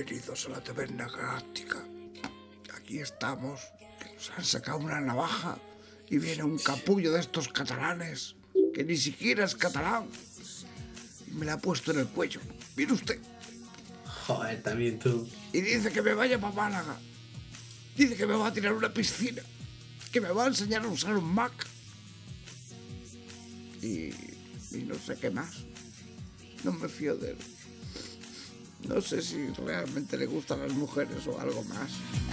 Bienvenidos a la Taberna Galáctica. Aquí estamos, que nos han sacado una navaja y viene un capullo de estos catalanes, que ni siquiera es catalán, y me la ha puesto en el cuello. Mire usted. Joder, también tú. Y dice que me vaya para Málaga. Dice que me va a tirar a una piscina, que me va a enseñar a usar un Mac. Y no sé qué más. No me fío de él. No sé si realmente le gustan las mujeres o algo más.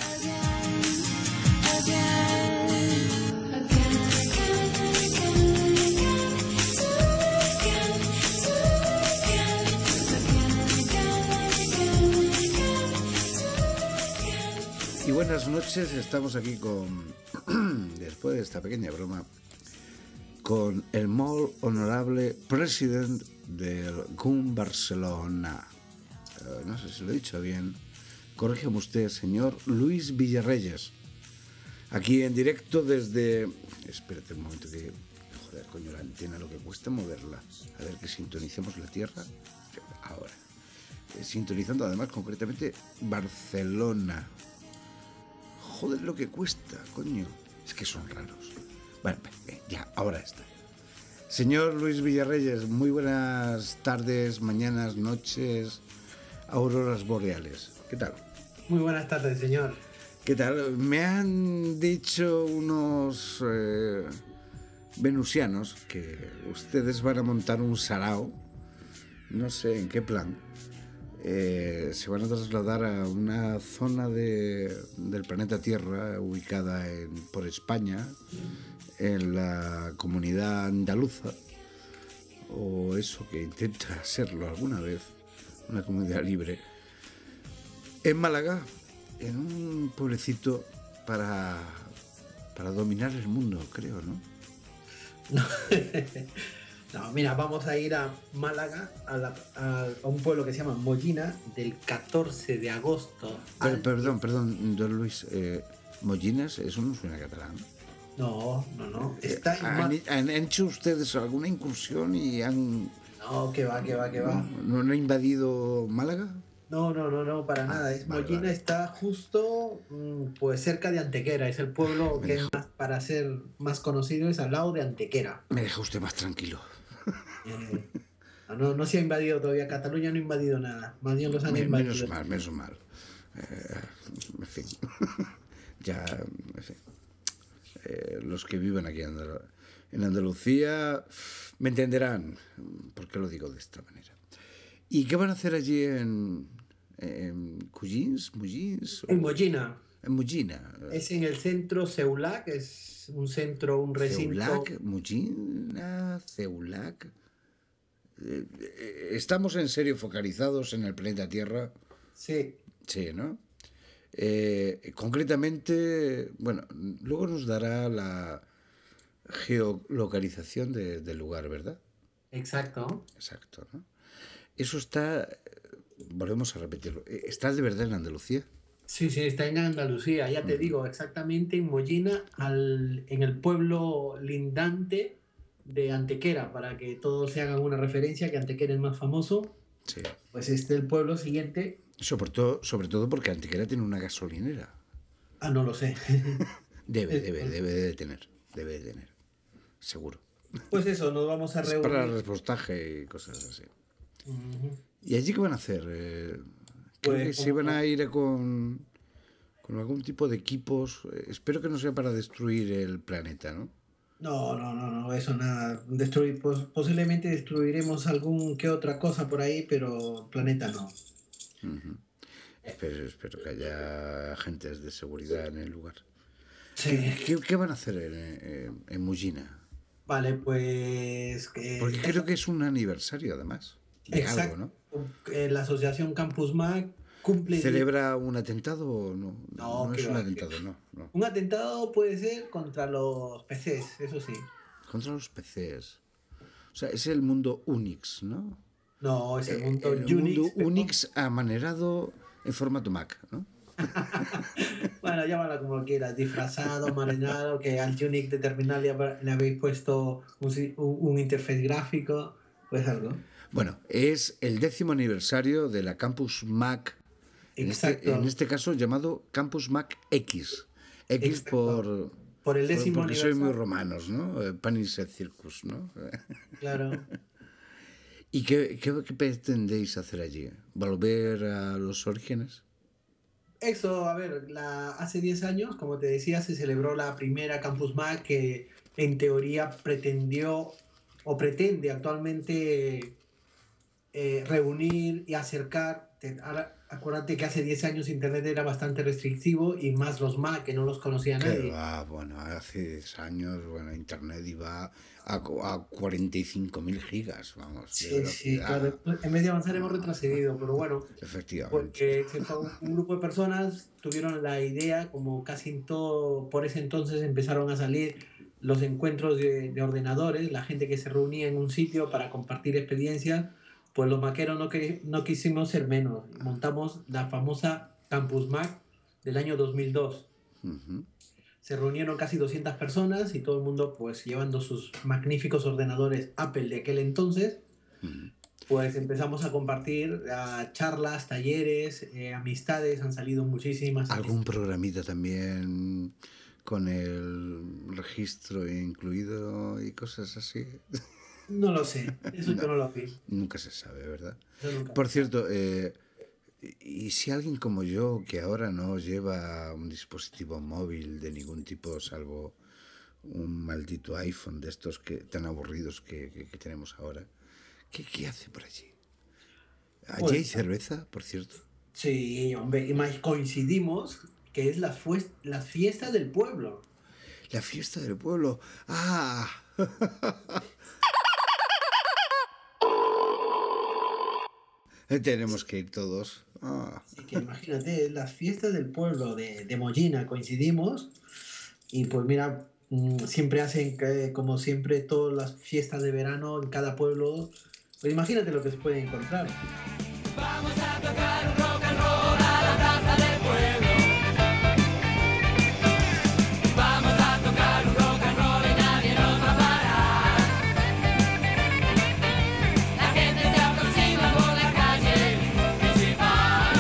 Y buenas noches, estamos aquí con, después de esta pequeña broma, con el molt honorable president del GUM Barcelona. No sé si lo he dicho bien. Corrígeme usted, señor Luis Villarreyes. Aquí en directo desde... Espérate un momento que... Joder, coño, la antena, lo que cuesta moverla. A ver, que sintonicemos la Tierra. Ahora. Sintonizando además concretamente Barcelona. Joder, lo que cuesta, coño. Es que son raros. Bueno, ya, ahora está. Señor Luis Villarreyes, muy buenas tardes, mañanas, noches, auroras boreales. ¿Qué tal? Muy buenas tardes, señor. ¿Qué tal? Me han dicho unos venusianos que ustedes van a montar un sarao, no sé en qué plan. Se van a trasladar a una zona del planeta Tierra ubicada por España, en la comunidad andaluza, o eso que intenta serlo alguna vez, una comunidad libre, en Málaga, en un pueblecito para dominar el mundo, creo, ¿no? No, mira, vamos a ir a Málaga, a un pueblo que se llama Mollina, del 14 de agosto. Perdón, don Luis, Mollinas, eso no suena catalán. No. Está ¿Han hecho ustedes alguna incursión y han... No, que va. ¿No han invadido Málaga? No, para nada. Mollina vale. Está justo pues cerca de Antequera. Es el pueblo que es más, para ser más conocido, es al lado de Antequera. Me deja usted más tranquilo. No se ha invadido todavía. Cataluña no ha invadido nada. Más bien los han invadido. Menos mal. En fin. Ya, en fin. Los que viven aquí en Andalucía me entenderán por qué lo digo de esta manera. ¿Y qué van a hacer allí en Mollins? En Mollina. En Mollina. Es en el centro Seulac, es un centro, un recinto. Seulac, Mollina, Seulac. ¿Estamos en serio focalizados en el planeta Tierra? Sí. Sí, ¿no? Concretamente, bueno, luego nos dará la geolocalización del lugar, ¿verdad? Exacto, ¿no? Eso está, volvemos a repetirlo, ¿está de verdad en Andalucía? Sí, está en Andalucía, ya te digo, exactamente en Mollina, en el pueblo lindante de Antequera, para que todos se hagan una referencia, que Antequera es más famoso. Sí. Pues el pueblo siguiente. Sobre todo porque Antequera tiene una gasolinera. No lo sé. Debe de tener, seguro. Pues eso, nos vamos a reunir. Para repostaje y cosas así. Uh-huh. ¿Y allí qué van a hacer? Creo que se van a ir con algún tipo de equipos. Espero que no sea para destruir el planeta, ¿no? No, eso nada. Posiblemente destruiremos algún que otra cosa por ahí, pero planeta no. Uh-huh. Espero que haya agentes de seguridad en el lugar. Sí. ¿Qué van a hacer en Mollina? Vale, pues... Porque creo que es un aniversario, además. Exacto. Algo, ¿no? La asociación Campus Mac cumple... ¿Celebra un atentado o no? No es un atentado, no. Un atentado puede ser contra los PCs, eso sí. Contra los PCs. O sea, es el mundo Unix, ¿no? No, es el mundo Unix. El mundo Unix amanerado en formato Mac, ¿no? Bueno, llámalo como quieras, disfrazado, marinado, que al Unix de terminal le habéis puesto un interfaz gráfico, pues algo. Bueno, es el 10º aniversario de la Campus Mac Exacto. En este caso llamado Campus Mac X. X Exacto. Por el 10º porque sois muy aniversario. romanos, ¿no? Panis et Circus, ¿no? Claro. ¿Y qué pretendéis hacer allí? ¿Volver a los orígenes? Eso, a ver, hace 10 años, como te decía, se celebró la primera Campus Mac que en teoría pretendió o pretende actualmente reunir y acercar. Ahora, acuérdate que hace 10 años Internet era bastante restrictivo y más los Mac, que no los conocía Que nadie. va, bueno, hace 10 años, bueno, Internet iba a 45.000 gigas, vamos, de Sí, sí, velocidad. claro. En vez de avanzar hemos retrocedido, pero bueno, Efectivamente. porque un grupo de personas tuvieron la idea, como casi en todo, por ese entonces empezaron a salir los encuentros de ordenadores, la gente que se reunía en un sitio para compartir experiencias, pues los maqueros no quisimos ser menos. Montamos la famosa Campus Mac del año 2002. Ujú. Se reunieron casi 200 personas y todo el mundo pues llevando sus magníficos ordenadores Apple de aquel entonces, pues empezamos a compartir charlas, talleres, amistades, han salido muchísimas ¿Algún amistades. programita también con el registro incluido y cosas así? No lo sé, eso yo No, no lo vi, nunca se sabe, ¿verdad? eso nunca Por se sabe. cierto, y si alguien como yo, que ahora no lleva un dispositivo móvil de ningún tipo, salvo un maldito iPhone de estos tan aburridos que tenemos ahora, ¿qué hace por allí? Allí hay Pues cerveza, por cierto. sí, hombre, y más coincidimos que es las fiestas del pueblo. La fiesta del pueblo. ¡Ah! Tenemos que ir todos. Ah. Así que imagínate, las fiestas del pueblo de Mollina coincidimos y pues mira, siempre hacen, como siempre, todas las fiestas de verano en cada pueblo. Pues imagínate lo que se puede encontrar. Vamos a tocar un rock and roll a la plaza del pueblo. Vamos a tocar un rock and roll y nadie nos va a parar. La gente se aproxima por la calle principal.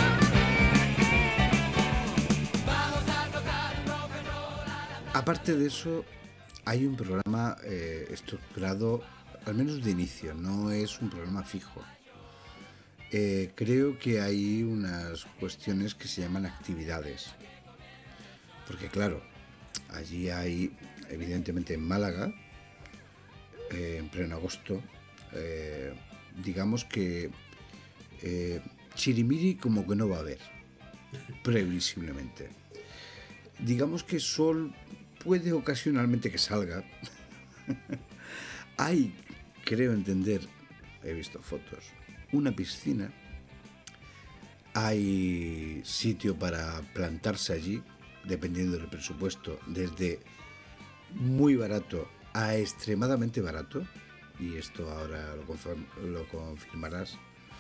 Vamos a tocar un rock and roll a la plaza. Aparte de eso, hay un programa estructurado, al menos de inicio, no es un programa fijo. Creo que hay unas cuestiones que se llaman actividades. Porque claro, allí hay, evidentemente en Málaga, en pleno agosto, digamos que chirimiri como que no va a haber, previsiblemente. Digamos que sol puede ocasionalmente que salga. Hay, creo entender, he visto fotos, una piscina, hay sitio para plantarse allí, dependiendo del presupuesto, desde muy barato a extremadamente barato, y esto ahora lo confirmarás.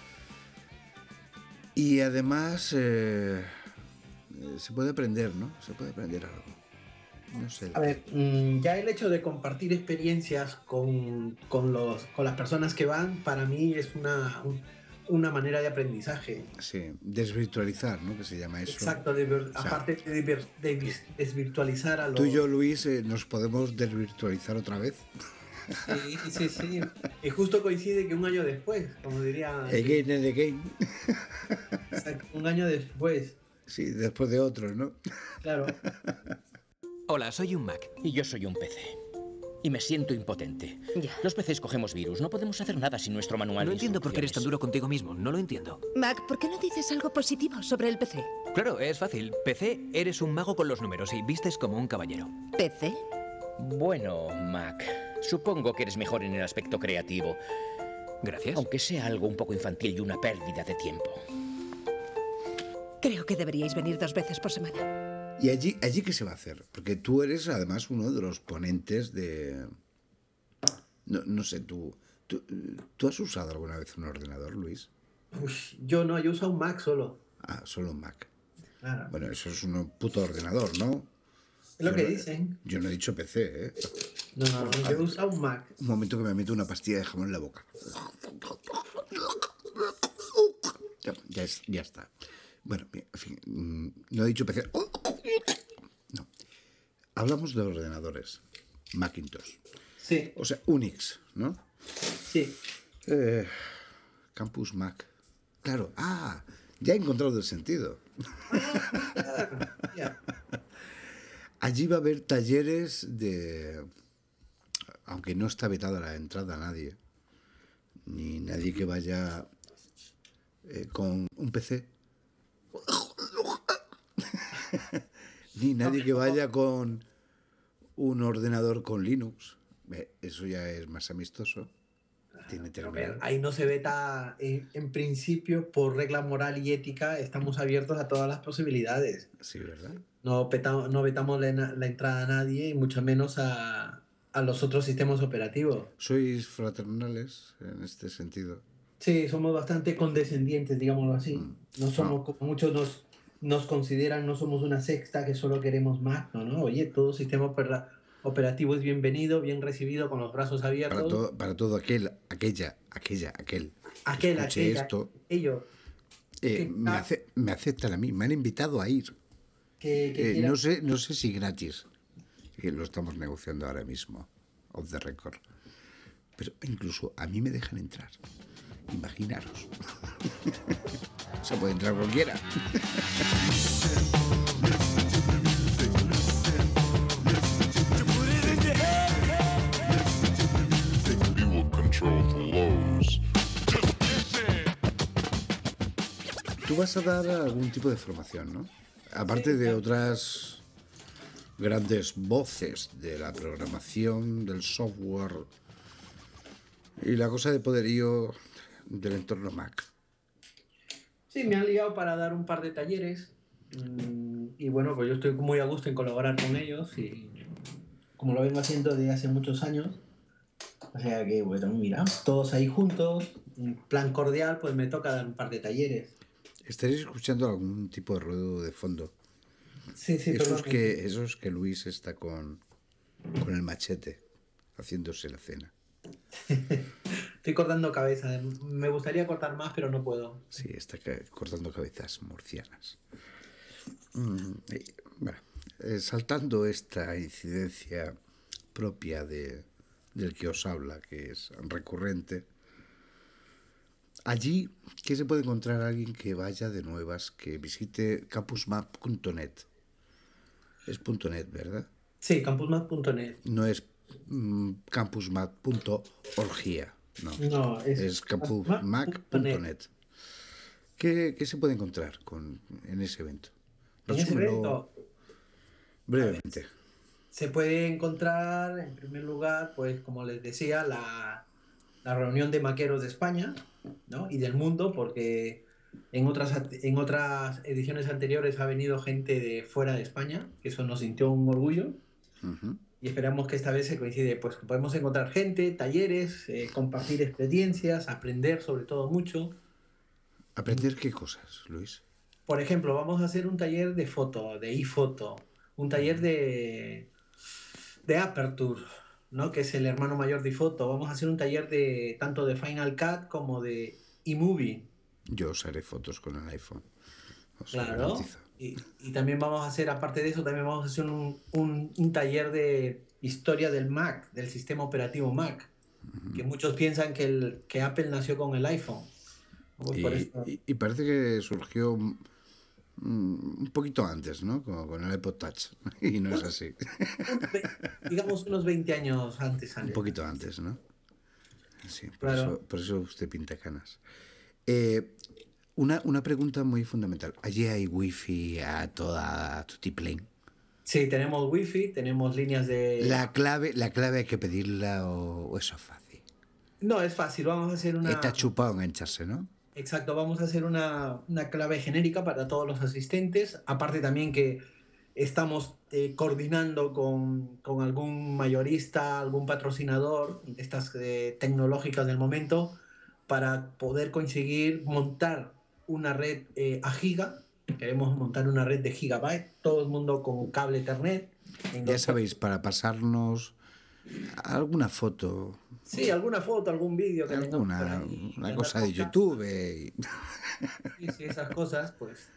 Y además se puede aprender, ¿no? Se puede aprender algo. No sé. A ver, ya el hecho de compartir experiencias con las personas que van, para mí es una manera de aprendizaje. Sí, desvirtualizar, ¿no? Que se llama eso. Exacto, aparte de desvirtualizar a los... Tú y yo, Luis, nos podemos desvirtualizar otra vez. Sí, sí, sí. Y justo coincide que un año después, como diría... Again and again. Exacto, un año después, Sí, después de otros, ¿no? claro. Hola, soy un Mac. Y yo soy un PC. Y me siento impotente. Ya. Los PCs cogemos virus. No podemos hacer nada sin nuestro manual No de entiendo por qué eres tan instrucciones. duro contigo mismo. No lo entiendo. Mac, ¿por qué no dices algo positivo sobre el PC? Claro, es fácil. PC, eres un mago con los números y vistes como un caballero. ¿PC? Bueno, Mac, supongo que eres mejor en el aspecto creativo. Gracias. Aunque sea algo un poco infantil y una pérdida de tiempo. Creo que deberíais venir 2 veces por semana. ¿Y allí qué se va a hacer? Porque tú eres además uno de los ponentes de... No sé, ¿tú has usado alguna vez un ordenador, Luis? Uy, yo no, yo uso un Mac solo. Ah, solo un Mac. Claro. Bueno, eso es un puto ordenador, ¿no? Es lo Yo que no- dicen. Yo no he dicho PC, ¿eh? No, yo uso un Mac. Un momento que me meto una pastilla de jamón en la boca. Ya está. Bueno, bien, en fin, no he dicho PC. No. Hablamos de ordenadores. Macintosh. Sí, O sea, Unix, ¿no? sí. Campus Mac. Claro. Ya he encontrado el sentido. Ya. Allí va a haber talleres de... Aunque no está vetada la entrada a nadie. Ni nadie que vaya con un PC. Ni nadie que vaya con un ordenador con Linux. Eso ya es más amistoso. Tiene Pero, a ver, terminal. ahí no se veta, en principio, por regla moral y ética, estamos abiertos a todas las posibilidades. Sí, ¿verdad? No vetamos la entrada a nadie y mucho menos a los otros sistemas operativos. ¿Sois fraternales en este sentido? Sí, somos bastante condescendientes, digámoslo así. No somos, como muchos nos consideran, no somos una secta que solo queremos Mac, ¿no? Oye, todo sistema operativo es bienvenido, bien recibido, con los brazos abiertos. Para todo aquel que escuche esto, Ellos me aceptan a mí, me han invitado a ir. que quieran. No sé si gratis, que lo estamos negociando ahora mismo, off the record. Pero incluso a mí me dejan entrar. Imaginaros. Se puede entrar cualquiera. You will control the lows. Tú vas a dar algún tipo de formación, ¿no? Aparte de otras grandes voces de la programación, del software y la cosa de poderío del entorno Mac. Sí, me han ligado para dar un par de talleres. Y bueno, pues yo estoy muy a gusto en colaborar con ellos y como lo vengo haciendo desde hace muchos años. O sea que, bueno, mira, todos ahí juntos, en plan cordial, pues me toca dar un par de talleres. Estaréis escuchando algún tipo de ruido de fondo. Sí, Esos perdón. que Luis está con el machete haciéndose la cena. Estoy cortando cabeza. Me gustaría cortar más, pero no puedo. Sí, está cortando cabezas murcianas. Bueno, saltando esta incidencia propia del que os habla, que es recurrente, allí, ¿qué se puede encontrar alguien que vaya de nuevas, que visite campusmap.net? Es .net, ¿verdad? Sí, campusmap.net. No es campusmap.orgia, no. No, Es campusmac.net. ¿Qué se puede encontrar en ese evento? En ese Resúmelo evento brevemente. se puede encontrar, en primer lugar, pues como les decía, la reunión de maqueros de España, ¿no? Y del mundo, porque en otras ediciones anteriores ha venido gente de fuera de España, que eso nos sintió un orgullo. Ujú. Y esperamos que esta vez se coincide, pues que podemos encontrar gente, talleres, compartir experiencias, aprender sobre todo mucho. ¿Aprender qué cosas, Luis? Por ejemplo, vamos a hacer un taller de foto, de iFoto, un taller de Aperture, ¿no? Que es el hermano mayor de iFoto. Vamos a hacer un taller tanto de Final Cut como de eMovie. Yo os haré fotos con el iPhone. Os lo Claro. garantizo. Y también vamos a hacer, aparte de eso, también vamos a hacer un taller de historia del Mac, del sistema operativo Mac. Que muchos piensan que Apple nació con el iPhone. Pues por eso, Y parece que surgió un poquito antes, ¿no? Con el iPod Touch. Y no es así. digamos unos 20 años antes. Un poquito antes, ¿no? Sí, Claro. por eso usted pinta canas. Una pregunta muy fundamental. ¿Allí hay wifi a toda tutiplén? Sí, tenemos wifi, tenemos líneas de... ¿La clave hay que pedirla o eso es fácil? No, es fácil, vamos a hacer una... Está chupado engancharse, ¿no? Exacto, vamos a hacer una clave genérica para todos los asistentes. Aparte también que estamos coordinando con algún mayorista, algún patrocinador de estas tecnológicas del momento para poder conseguir montar una red a giga. Queremos montar una red de gigabyte, todo el mundo con cable Ethernet. Ya sabéis, para pasarnos alguna foto, Sí, alguna foto, algún vídeo que tengamos por ahí, una mandar cosa de podcast. YouTube. Sí, esas cosas, pues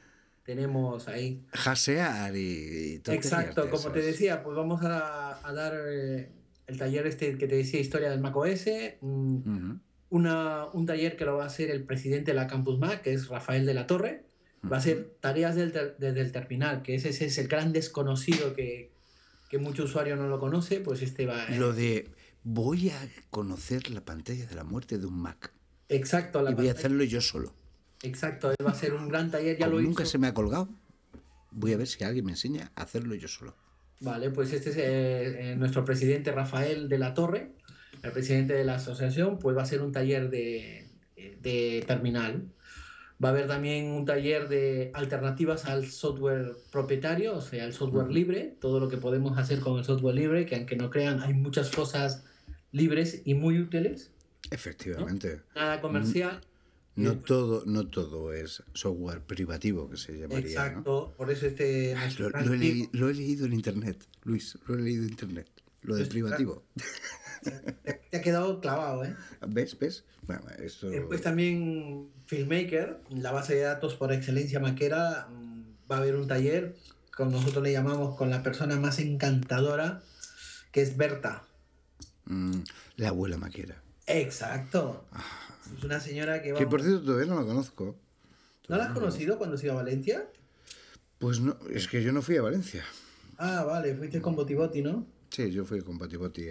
tenemos ahí. Jasear y tonterías Exacto, de como te esas. decía, pues vamos a dar el taller este que te decía, historia del Mac OS, Ujú. un taller que lo va a hacer el presidente de la Campus Mac, que es Rafael de la Torre. Va a ser tareas desde el terminal, que ese es el gran desconocido que mucho usuario no lo conoce, pues este va... Lo de voy a conocer la pantalla de la muerte de un Mac Exacto, y voy a hacerlo yo solo. Exacto, él va a ser un gran taller, ya Como lo nunca hizo. se me ha colgado, voy a ver si alguien me enseña a hacerlo yo solo. Vale, pues este es nuestro presidente Rafael de la Torre, el presidente de la asociación, pues va a ser un taller de terminal. Va a haber también un taller de alternativas al software propietario, o sea, el software libre, todo lo que podemos hacer con el software libre, que aunque no crean, hay muchas cosas libres y muy útiles, Efectivamente. nada comercial. No todo es software privativo, que se llamaría, ¿no? Exacto, por eso este... Ah, nuestro lo gran equipo- he leído en internet, Luis, lo he leído en internet. Lo de Pues, privativo. Te ha quedado clavado, ¿eh? ¿Ves? Bueno, esto... Después también FilmMaker, la base de datos por excelencia maquera, va a haber un taller, como nosotros le llamamos, con la persona más encantadora, que es Berta. La abuela maquera. Exacto. Es una señora que va... Que por cierto todavía no la conozco. ¿No la has conocido cuando has ido a Valencia? Pues no, es que yo no fui a Valencia. Ah, vale, fuiste con Boti Boti, ¿no? Sí, yo fui con Pati Poti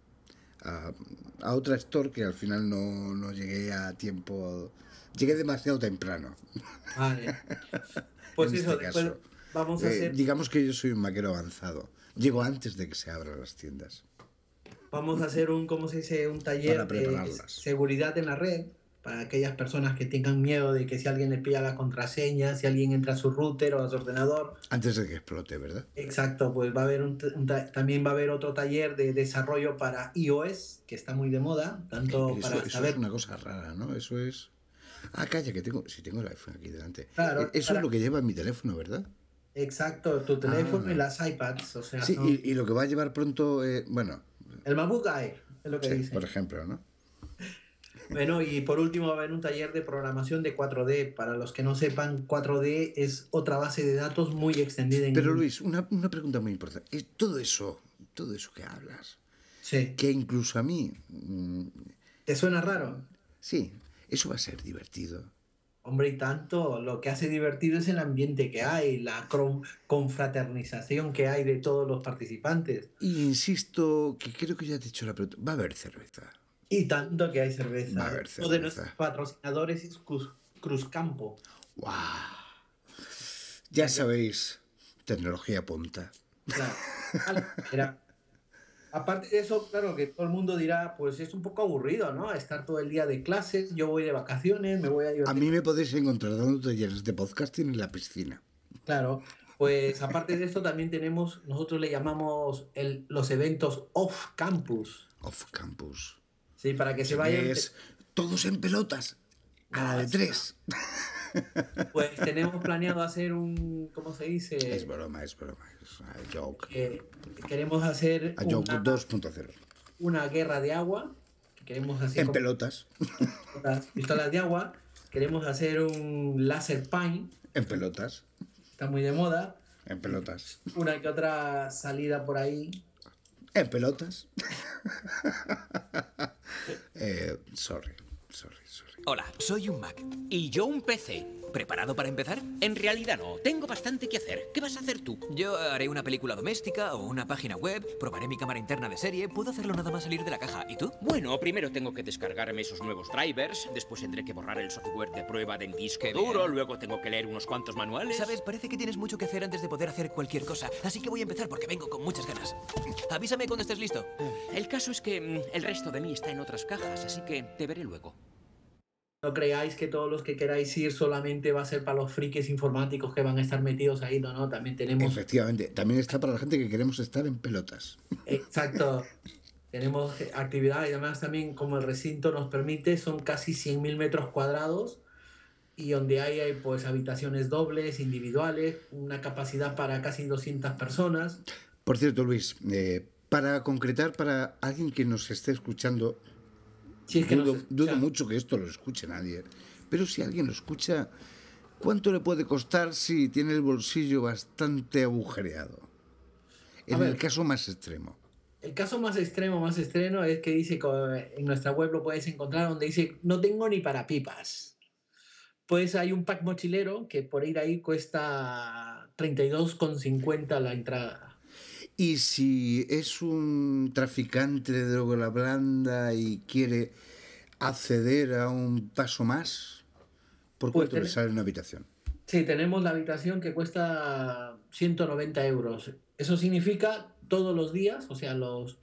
a otra store que al final no llegué a tiempo. Llegué demasiado temprano. Vale. Pues En eso, este después caso. vamos a hacer... Digamos que yo soy un maquero avanzado. Llego antes de que se abran las tiendas. Vamos a hacer un, ¿cómo se dice? Un taller Para de prepararlas. seguridad en la red para aquellas personas que tengan miedo de que si alguien le pilla la contraseña, si alguien entra a su router o a su ordenador. Antes de que explote, ¿verdad? Exacto, pues va a haber también va a haber otro taller de desarrollo para iOS, que está muy de moda, tanto para Eso saber... es una cosa rara, ¿no? Eso es... Ah, calla, que tengo... Si tengo el iPhone aquí delante. Claro, Eso para- es lo que lleva en mi teléfono, ¿verdad? Exacto, tu teléfono Ah. y las iPads, o sea, Sí, son- y lo que va a llevar pronto... bueno, el MacBook Air, es lo que sí, dice. por ejemplo, ¿no? Bueno, y por último va a haber un taller de programación de 4D. Para los que no sepan, 4D es otra base de datos muy extendida en... Pero Luis, una pregunta muy importante. Todo eso que hablas, Sí. que incluso a mí, ¿Te suena raro? sí, eso va a ser divertido. Hombre, y tanto, lo que hace divertido es el ambiente que hay, la confraternización que hay de todos los participantes. Y insisto, que creo que ya te he hecho la pregunta. Va a haber cerveza. Y tanto que hay cerveza. Va a haber Uno de cerveza. nuestros patrocinadores es Cruzcampo. ¡Guau! Ya sabéis, tecnología punta. Claro. Era- Aparte de eso, claro que todo el mundo dirá, pues es un poco aburrido, ¿no? Estar todo el día de clases, yo voy de vacaciones, me voy a A divertir. mí me podéis encontrar dando talleres de podcasting en la piscina. Claro, pues aparte de esto también tenemos, nosotros le llamamos los eventos off campus, Off campus. ¿sí? Para que se vayan, Es todos en pelotas. A la de 3. pues tenemos planeado hacer un, ¿cómo se dice? Es broma, es broma. Es a joke. Queremos hacer A joke una, 2.0. una guerra de agua, que queremos hacer En con pelotas. pistolas de agua, queremos hacer un laser paint, En pelotas. está muy de moda, En pelotas. una que otra salida por ahí. En pelotas. Sorry. Hola, soy un Mac. Y yo un PC. ¿Preparado para empezar? En realidad no, tengo bastante que hacer. ¿Qué vas a hacer tú? Yo haré una película doméstica o una página web, probaré mi cámara interna de serie, puedo hacerlo nada más salir de la caja. ¿Y tú? Bueno, primero tengo que descargarme esos nuevos drivers, después tendré que borrar el software de prueba del disco Qué duro, bien. luego tengo que leer unos cuantos manuales. Sabes, parece que tienes mucho que hacer antes de poder hacer cualquier cosa, así que voy a empezar porque vengo con muchas ganas. Avísame cuando estés listo. El caso es que el resto de mí está en otras cajas, así que te veré luego. No creáis que todos los que queráis ir solamente va a ser para los frikis informáticos que van a estar metidos ahí, no, también tenemos... Efectivamente. También está para la gente que queremos estar en pelotas. Exacto. Tenemos actividades y además también como el recinto nos permite, son casi 100.000 metros cuadrados y donde hay pues habitaciones dobles, individuales, una capacidad para casi 200 personas. Por cierto, Luis, para concretar, para alguien que nos esté escuchando, Si es que nos dudo escuchan. mucho que esto lo escuche nadie, pero si alguien lo escucha, ¿Cuánto le puede costar si tiene el bolsillo bastante agujereado? En el caso más extremo. El caso más extremo es que dice que en nuestra web lo puedes encontrar donde dice no tengo ni para pipas. Pues hay un pack mochilero que por ir ahí cuesta 32,50 la entrada. Y si es un traficante de droga blanda y quiere acceder a un paso más, ¿por Pues cuánto le sale una habitación? Sí, tenemos la habitación que cuesta 190 euros. Eso significa todos los días, o sea,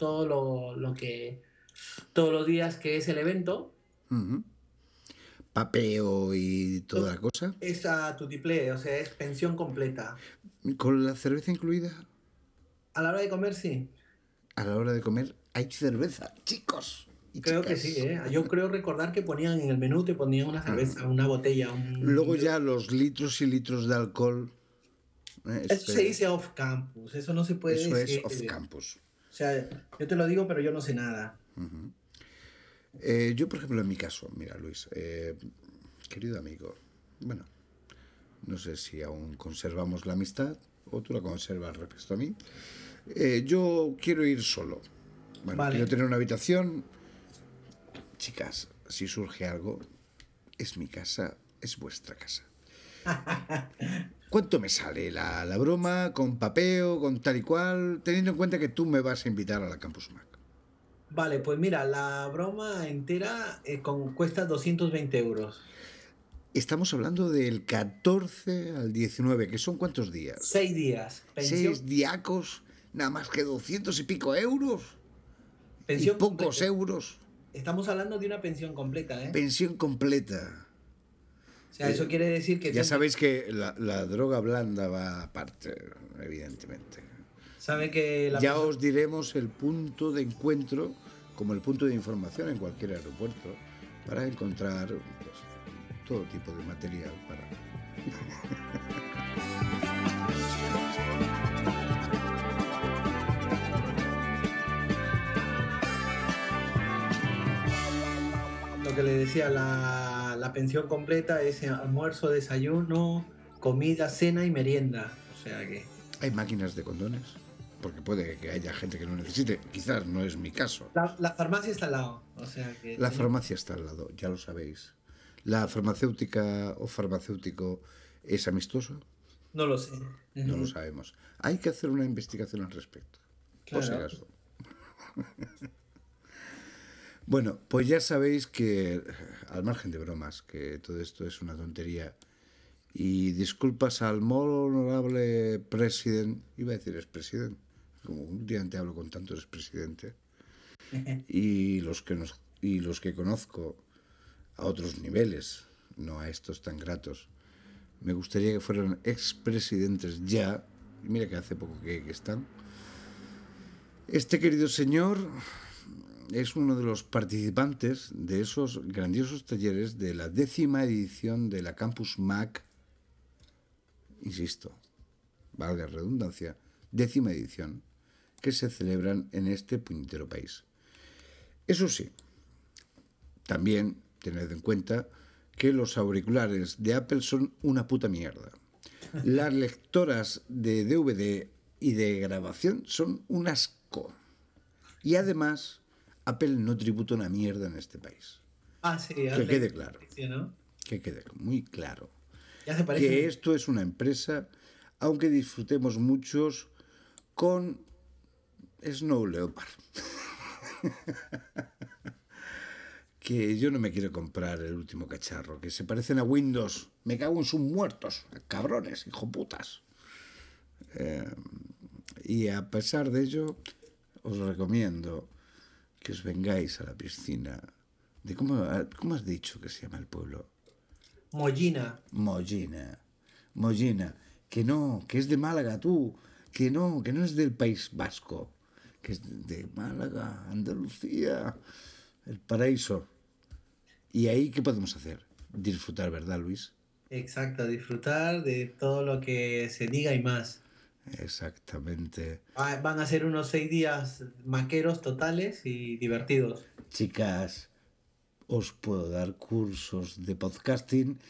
todos los días que es el evento, Ujú. Papeo y toda la cosa. es a tutiplé, o sea, es pensión completa. ¿Con la cerveza incluida? A la hora de comer, sí. A la hora de comer hay cerveza, chicos. Y Creo que chicas. sí, ¿eh? Yo creo recordar que ponían en el menú, te ponían una cerveza, una botella, Luego ya los litros y litros de alcohol. Eso se dice off campus, eso no se puede Eso decir. es off campus. O sea, yo te lo digo, pero yo no sé nada. Yo, por ejemplo, en mi caso, mira, Luis, querido amigo, bueno, no sé si aún conservamos la amistad o tú la conservas respecto a mí. Yo quiero ir solo. Bueno, Vale. quiero tener una habitación. Chicas, si surge algo, es mi casa, es vuestra casa. ¿Cuánto me sale la broma con papeo, con tal y cual, teniendo en cuenta que tú me vas a invitar a la Campus Mac? Vale, pues mira, la broma entera cuesta 220 euros. Estamos hablando del 14 al 19, que son ¿cuántos días? 6 días. Pensión, 6 diacos, nada más que 200 y pico euros. pensión Y pocos completa. euros. Estamos hablando de una pensión completa, ¿eh? Pensión completa. O sea, eso quiere decir que... Ya sabéis que la droga blanda va aparte, evidentemente. Sabe que la Ya persona- os diremos el punto de encuentro, como el punto de información en cualquier aeropuerto, para encontrar pues, todo tipo de material para... Lo que le decía, la pensión completa es almuerzo, desayuno, comida, cena y merienda. O sea que... Hay máquinas de condones, porque puede que haya gente que no necesite. Quizás no es mi caso. La farmacia está al lado. O sea que... La farmacia está al lado, ya lo sabéis. ¿La farmacéutica o farmacéutico es amistoso? No lo sé. No lo sabemos. Hay que hacer una investigación al respecto. Por si Claro. acaso. Bueno, pues ya sabéis que, al margen de bromas, que todo esto es una tontería. Y disculpas al muy honorable presidente, iba a decir expresidente, como últimamente hablo con tantos expresidente, y los que conozco a otros niveles, no a estos tan gratos, me gustaría que fueran expresidentes ya, y mira que hace poco que están. Este querido señor es uno de los participantes de esos grandiosos talleres de la 10ª edición de la Campus Mac, insisto, valga la redundancia, 10ª edición, que se celebran en este puñetero país. Eso sí, también tened en cuenta que los auriculares de Apple son una puta mierda. Las lectoras de DVD y de grabación son un asco. Y además, Apple no tributa una mierda en este país. Ah, sí. Que quede claro. Sí, ¿no? Que quede muy claro. Ya se parece. Que esto es una empresa, aunque disfrutemos muchos con Snow Leopard. Que yo no me quiero comprar el último cacharro, que se parecen a Windows. Me cago en sus muertos, cabrones, hijoputas. Y a pesar de ello, os recomiendo que os vengáis a la piscina de ¿cómo has dicho que se llama el pueblo? Mollina. Mollina, que es de Málaga tú, que no es del País Vasco, que es de Málaga, Andalucía, el paraíso. ¿Y ahí qué podemos hacer? Disfrutar, ¿verdad, Luis? Exacto, disfrutar de todo lo que se diga y más. Exactamente. Van a ser unos 6 días maqueros totales y divertidos. Chicas, os puedo dar cursos de podcasting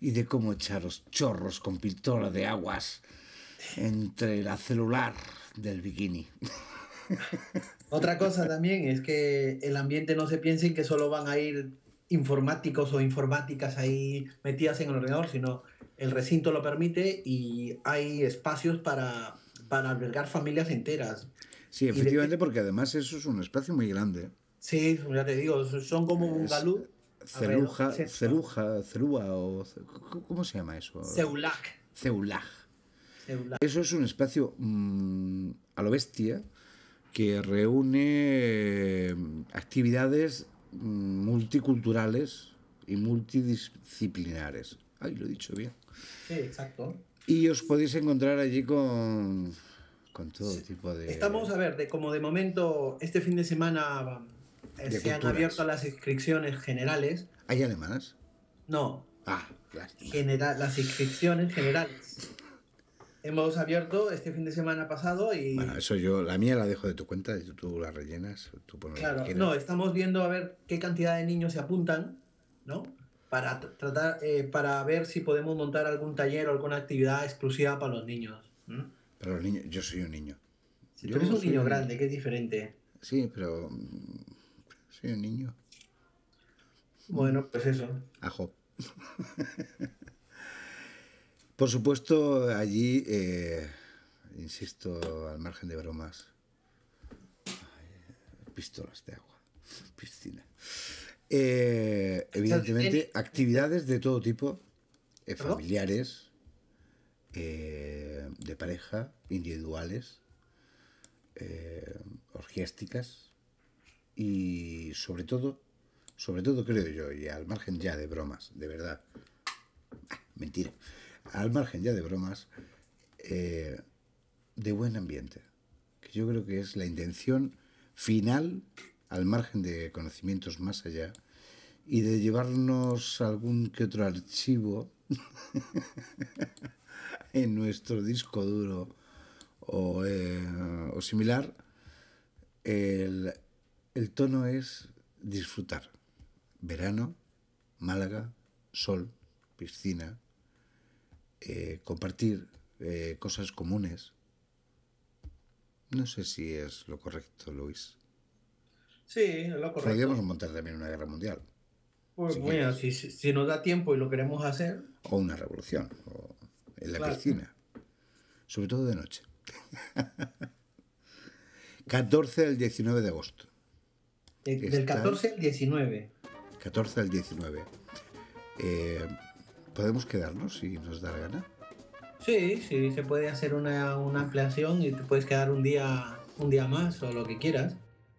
y de cómo echaros chorros con pistola de aguas entre la celular del bikini. Otra cosa también es que el ambiente no se piense que solo van a ir informáticos o informáticas ahí metidas en el ordenador, sino el recinto lo permite y hay espacios para albergar familias enteras. Sí, Y de- efectivamente, porque además eso es un espacio muy grande. Sí, ya te digo, son como un Es galú. Celuja, alrededor- celúa o... ¿Cómo se llama eso? Seulac. Ceulaj. Seulac. Eso es un espacio a lo bestia que reúne actividades multiculturales y multidisciplinares. Ay, lo he dicho bien. Sí, exacto. Y os podéis encontrar allí con todo tipo de... Estamos, a ver, como de momento, este fin de semana De se han culturas. abierto las inscripciones generales. ¿Hay alemanas? No, Ah, lástima. las inscripciones generales. Hemos abierto este fin de semana pasado y... Bueno, eso yo, la mía la dejo de tu cuenta, y tú la rellenas, tú pones lo que Claro, quieras. no, estamos viendo a ver qué cantidad de niños se apuntan, ¿no? Para tratar, para ver si podemos montar algún taller o alguna actividad exclusiva para los niños. ¿M? Pero los niños, yo soy un niño. Si Yo tú eres un soy niño grande, que es diferente. Sí, pero soy un niño. Bueno, pues eso. Ajo. Por supuesto, allí, insisto, al margen de bromas, pistolas de agua, piscina. Evidentemente, actividades de todo tipo, ¿Perdón? familiares, de pareja, individuales, orgiásticas y sobre todo creo yo, y al margen ya de bromas, de verdad, mentira, al margen ya de bromas, de buen ambiente, que yo creo que es la intención final, al margen de conocimientos más allá, y de llevarnos algún que otro archivo en nuestro disco duro o similar. El tono es disfrutar. Verano, Málaga, sol, piscina, compartir cosas comunes. No sé si es lo correcto, Luis. Sí, es lo correcto. Podríamos montar también una guerra mundial, Pues si bueno, quieres. si nos da tiempo y lo queremos hacer, o una revolución, o en la Claro. piscina, sobre todo de noche. 14 al 19 de agosto. del Está- 14 al 19. 14 al 19. ¿Podemos quedarnos si nos da la gana? Sí, sí, se puede hacer una ampliación y te puedes quedar un día más o lo que quieras.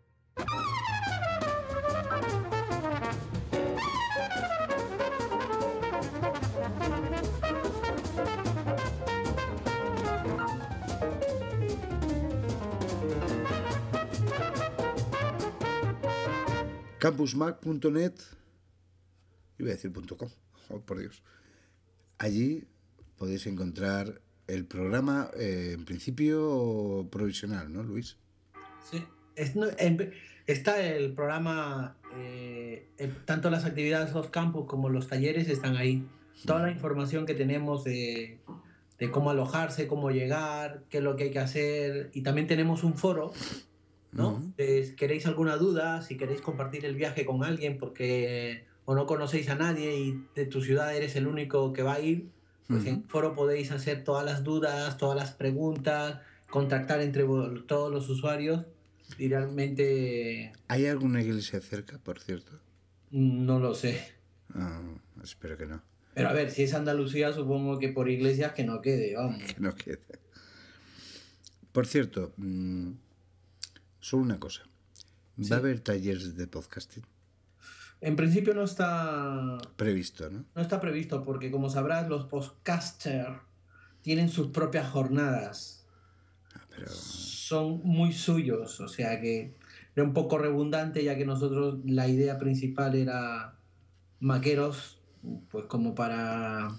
Campusmac.net, iba a decir .com, oh, por Dios. Allí podéis encontrar el programa, en principio provisional, ¿no, Luis? Sí. Está el programa, tanto las actividades off campus como los talleres están ahí. Toda la información que tenemos de cómo alojarse, cómo llegar, qué es lo que hay que hacer. Y también tenemos un foro, ¿no? Ujú. Si queréis alguna duda, si queréis compartir el viaje con alguien porque o no conocéis a nadie y de tu ciudad eres el único que va a ir, pues en el foro podéis hacer todas las dudas, todas las preguntas, contactar entre todos los usuarios y realmente ¿Hay alguna iglesia cerca, por cierto? no lo sé. Ah, espero que no. Pero a ver, si es Andalucía, supongo que por iglesias que no quede, vamos. Que no quede. Por cierto, solo una cosa. Sí. ¿Va a haber talleres de podcasting? En principio no está Previsto, ¿no? previsto porque, como sabrás, los podcasters tienen sus propias jornadas. Pero Son muy suyos, o sea que era un poco redundante ya que nosotros la idea principal era maqueros, pues como para...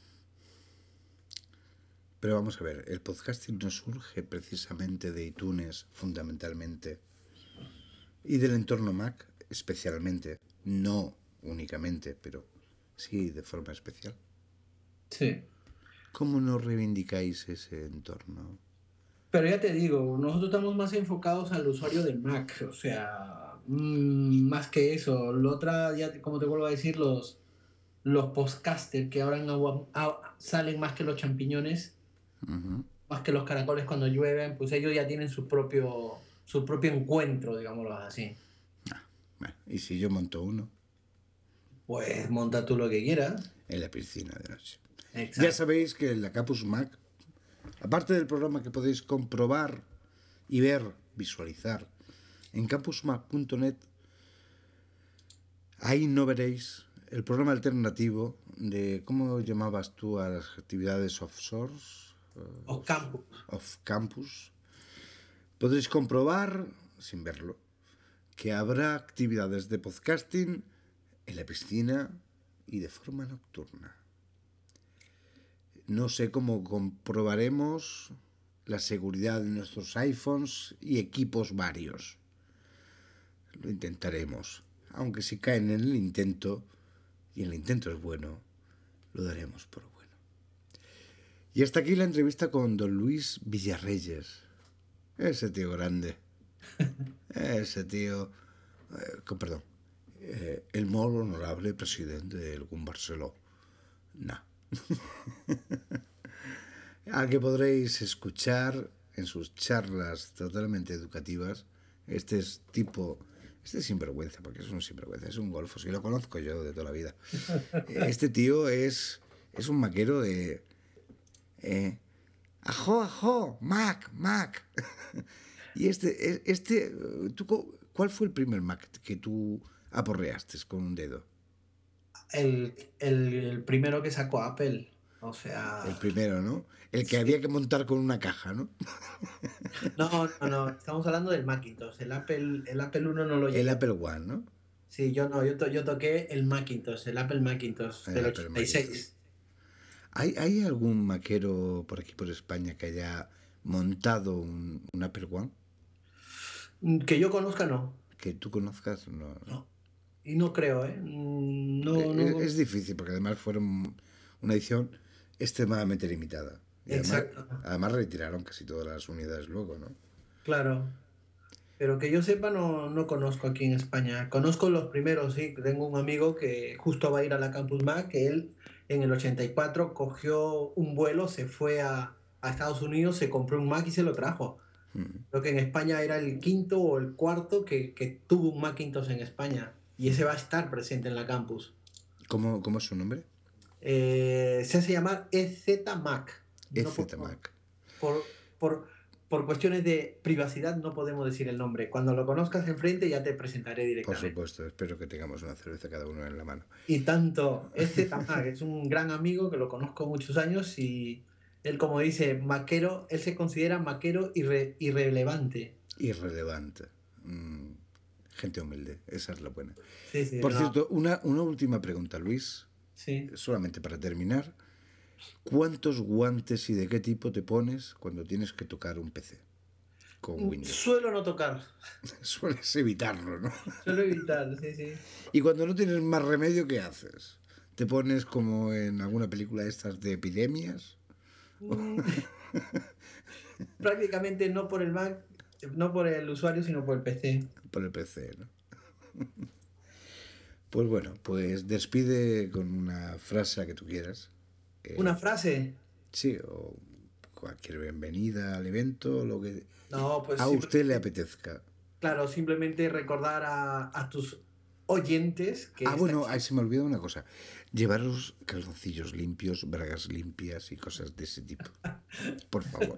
Pero vamos a ver, el podcasting no surge precisamente de iTunes, fundamentalmente, y del entorno Mac, especialmente, no únicamente, pero sí de forma especial. Sí. ¿Cómo no reivindicáis ese entorno? Pero ya te digo, nosotros estamos más enfocados al usuario de Mac, o sea, más que eso. Lo otra, ya como te vuelvo a decir, los podcasters que ahora salen más que los champiñones, Ujú. más que los caracoles cuando llueven, pues ellos ya tienen su propio encuentro, digámoslo así. Bueno, ¿y si yo monto uno Pues monta tú lo que quieras. en la piscina de noche? Exacto. Ya sabéis que en la Campus Mac, aparte del programa que podéis comprobar y ver, visualizar en campusmac.net, ahí no veréis el programa alternativo de, ¿cómo llamabas tú a las actividades offshore? Os campus. Off campus. Podréis comprobar, sin verlo, que habrá actividades de podcasting en la piscina y de forma nocturna. No sé cómo comprobaremos la seguridad de nuestros iPhones y equipos varios. Lo intentaremos, aunque si caen en el intento, y el intento es bueno, lo daremos por bueno. Y hasta aquí la entrevista con don Luis Villarreyes. Ese tío grande. Ese tío... perdón. El molt honorable presidente del GUM Barceló. No. Al que podréis escuchar en sus charlas totalmente educativas. Este es sinvergüenza, porque es un sinvergüenza, es un golfo, si lo conozco yo de toda la vida. Este tío es un maquero de... ajo, ajo, Mac, Mac. Y ¿cuál fue el primer Mac que tú aporreaste con un dedo? El primero que sacó Apple. O sea. El primero, ¿no? El que había que montar con una caja, ¿no? No. Estamos hablando del Macintosh. El Apple 1 no lo El llegué. Apple One, ¿no? Sí, yo no. Yo toqué el Macintosh, el Apple Macintosh El del Apple 86. ¿Hay algún maquero por aquí, por España, que haya montado un Apple One? Que yo conozca, no. Que tú conozcas, no. No. Y no creo, ¿eh? No. Es difícil, porque además fueron una edición extremadamente limitada. Y Exacto. Además retiraron casi todas las unidades luego, ¿no? Claro. Pero que yo sepa, no conozco aquí en España. Conozco los primeros, sí. Tengo un amigo que justo va a ir a la Campus Mac, que él en el 84 cogió un vuelo, se fue a Estados Unidos, se compró un Mac y se lo trajo. Creo que en España era el quinto o el cuarto que tuvo un Macintosh en España. Y ese va a estar presente en la Campus. ¿Cómo es su nombre? Se hace llamar EZ Mac. EZ Mac. Por cuestiones de privacidad no podemos decir el nombre. Cuando lo conozcas enfrente ya te presentaré Por directamente. supuesto, espero que tengamos una cerveza cada uno en la mano. Y tanto, EZ Mac es un gran amigo que lo conozco muchos años y él, como dice, maquero, él se considera maquero irrelevante. Irrelevante. Gente humilde, esa es la buena. Sí, Por no. cierto, una última pregunta, Luis, Sí. solamente para terminar. ¿Cuántos guantes y de qué tipo te pones cuando tienes que tocar un PC con Windows? Suelo no tocar. Sueles evitarlo, ¿no? Suelo evitar, sí. Y cuando no tienes más remedio, ¿qué haces? ¿Te pones como en alguna película de estas de epidemias? Prácticamente no por el Mac, no por el usuario, sino por el PC. Por el PC, ¿no? Pues bueno, pues despide con una frase que tú quieras. ¿Una frase? Sí, o cualquier bienvenida al evento, lo que No, pues a usted le apetezca. claro, simplemente recordar a tus oyentes que Bueno, ahí se me olvidó una cosa. Llevaros calzoncillos limpios, bragas limpias y cosas de ese tipo. Por favor.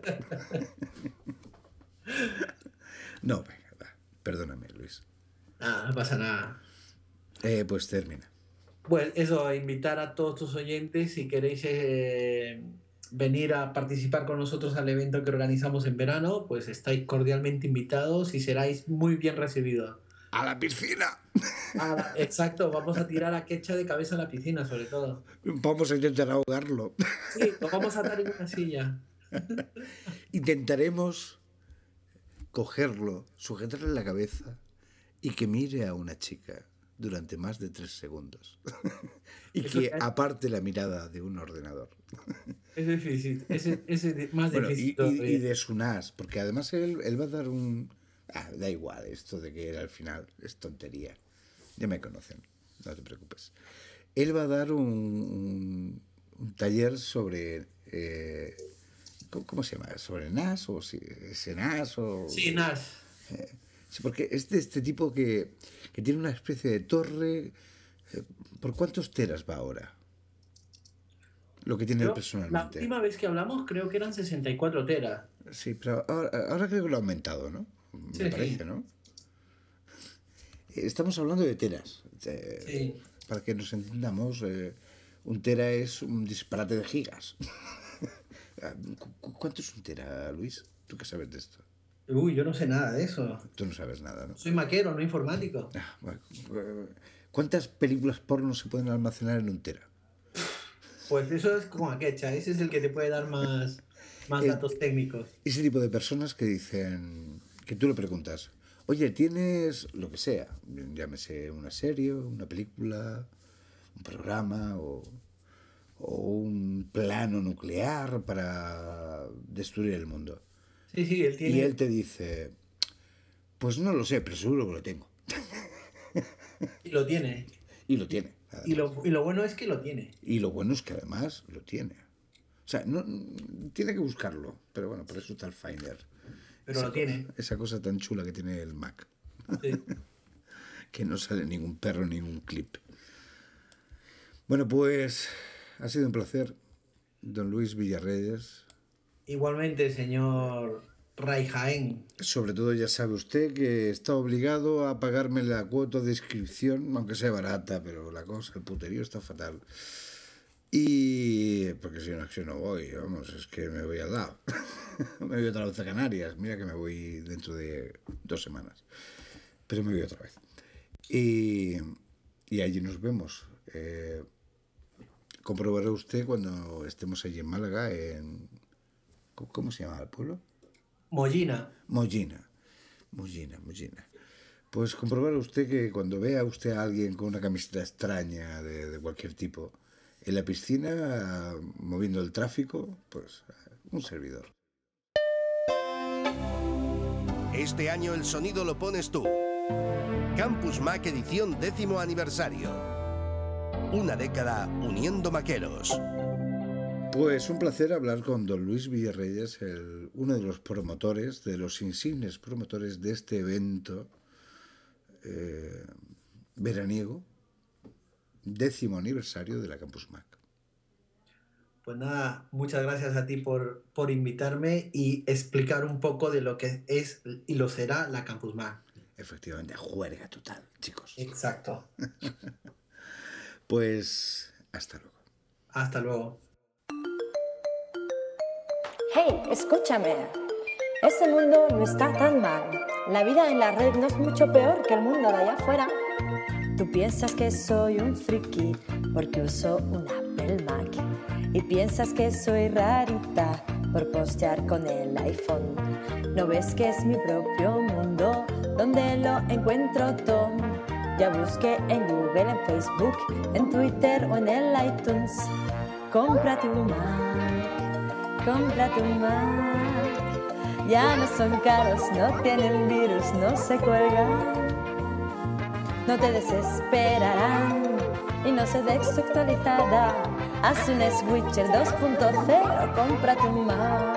No, venga, va. Perdóname, Luis. No pasa nada. Pues termina. Pues eso, invitar a todos tus oyentes, si queréis venir a participar con nosotros al evento que organizamos en verano, pues estáis cordialmente invitados y seráis muy bien recibidos. ¡A la piscina! Exacto, vamos a tirar a Quecha de cabeza a la piscina, sobre todo. Vamos a intentar ahogarlo. Sí, lo vamos a atar en una silla. Intentaremos cogerlo, sujetarle la cabeza y que mire a una chica durante más de 3 segundos. Y Eso que ya es- aparte la mirada de un ordenador. Es difícil, es más Bueno, difícil y todavía. de su NAS, porque además él va a dar un... da igual, esto de que al final es tontería. Ya me conocen, no te preocupes. Él va a dar un taller sobre... ¿cómo se llama? ¿Sobre NAS o NAS o...? Sí, Nas. Sí, porque es de este tipo que tiene una especie de torre. ¿Por cuántos teras va ahora? Lo que tiene él La personalmente. última vez que hablamos creo que eran 64 teras. Sí, pero ahora creo que lo ha aumentado, ¿no? Sí, Me parece, sí. ¿no? Estamos hablando de teras. Sí. Para que nos entendamos, un tera es un disparate de gigas. ¿Cuánto es un tera, Luis? ¿Tú qué sabes de esto? Uy, yo no sé nada de eso. Tú no sabes nada, ¿no? Soy maquero, no informático. Bueno, ¿cuántas películas porno se pueden almacenar en un tera? Pues eso es como Akecha, ese es el que te puede dar más datos técnicos. Ese tipo de personas que dicen, que tú le preguntas, oye, ¿tienes lo que sea? Llámese una serie, una película, un programa o un plano nuclear para destruir el mundo. Sí, él tiene... Y él te dice, pues no lo sé, pero seguro que lo tengo. Y lo tiene. Y lo tiene. Y lo bueno es que lo tiene. Y lo bueno es que además lo tiene. O sea, no tiene que buscarlo, pero bueno, por eso está el Finder. Pero lo tiene. Esa cosa tan chula que tiene el Mac. Sí. Que no sale ningún perro, ningún clip. Bueno, pues ha sido un placer, don Luis Villarreyes. Igualmente, señor Ray Jaén. Sobre todo ya sabe usted que está obligado a pagarme la cuota de inscripción, aunque sea barata, pero la cosa, el puterío está fatal. Y porque si no voy, vamos, es que me voy al lado. Me voy otra vez a Canarias, mira que me voy dentro de 2 semanas. Pero me voy otra vez. Y allí nos vemos. Comprobará usted cuando estemos allí en Málaga, ¿cómo se llama el pueblo? Mollina. Mollina. Pues comprobará usted que cuando vea usted a alguien con una camiseta extraña de cualquier tipo en la piscina, moviendo el tráfico, pues un servidor. Este año el sonido lo pones tú. Campus Mac edición 10º aniversario. Una década uniendo maqueros. Pues un placer hablar con don Luis Villarreyes, uno de los promotores, de los insignes promotores de este evento veraniego, 10º aniversario de la Campus Mac. Pues nada, muchas gracias a ti por invitarme y explicar un poco de lo que es y lo será la Campus Mac. Efectivamente, juerga total, chicos. Exacto. Pues hasta luego. Hasta luego. Hey, escúchame. Ese mundo no está tan mal. La vida en la red no es mucho peor que el mundo de allá afuera. Tú piensas que soy un friki porque uso un Apple Mac. Y piensas que soy rarita por postear con el iPhone. ¿No ves que es mi propio mundo donde lo encuentro todo? Ya busqué en Google, en Facebook, en Twitter o en el iTunes. Cómprate un Mac, cómprate un Mac. Ya no son caros, no tienen virus, no se cuelgan. No te desesperarán y no se desactualizará. Haz un Switcher 2.0, cómprate un Mac.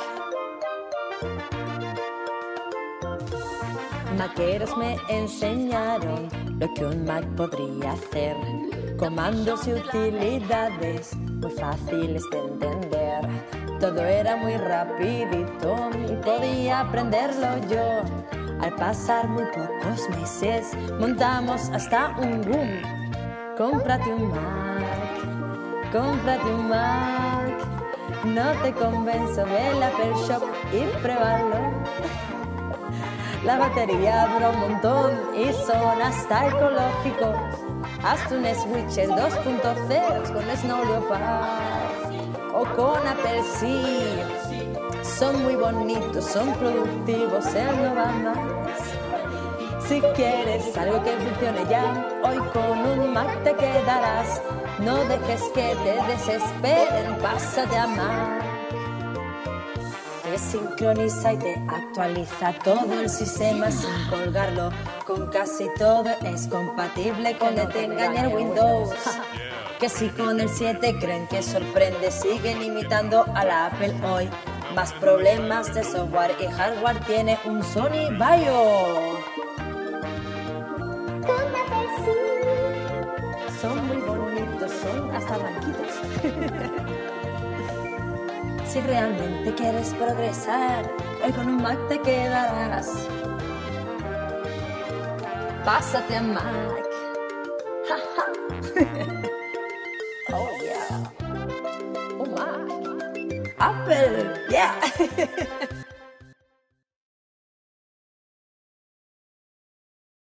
Maqueros me enseñaron lo que un Mac podría hacer. Comandos y utilidades muy fáciles de entender. Todo era muy rapidito y podía aprenderlo yo. Al pasar muy pocos meses montamos hasta un boom. Cómprate un Mac, cómprate un Mac. No te convenzo, ve al Apple Shop y pruébalo. La batería dura un montón y son hasta ecológicos. Hazte un Switcher 2.0 con Snow Leopard o con Apple Seed. Son muy bonitos, son productivos, él no va más. Si quieres algo que funcione ya, hoy con un Mac te quedarás. No dejes que te desesperen, pásate a Mac. Te sincroniza y te actualiza todo el sistema sin colgarlo. Con casi todo es compatible con el te engaña el Windows. Que si con el 7 creen que sorprende, siguen imitando a la Apple hoy. Más problemas de software y hardware tiene un Sony Vaio. Son muy bonitos, son hasta blanquitos. Si realmente quieres progresar, hoy con un Mac te quedarás. Pásate a Mac. Oh yeah. Oh Mac. Apple, yeah.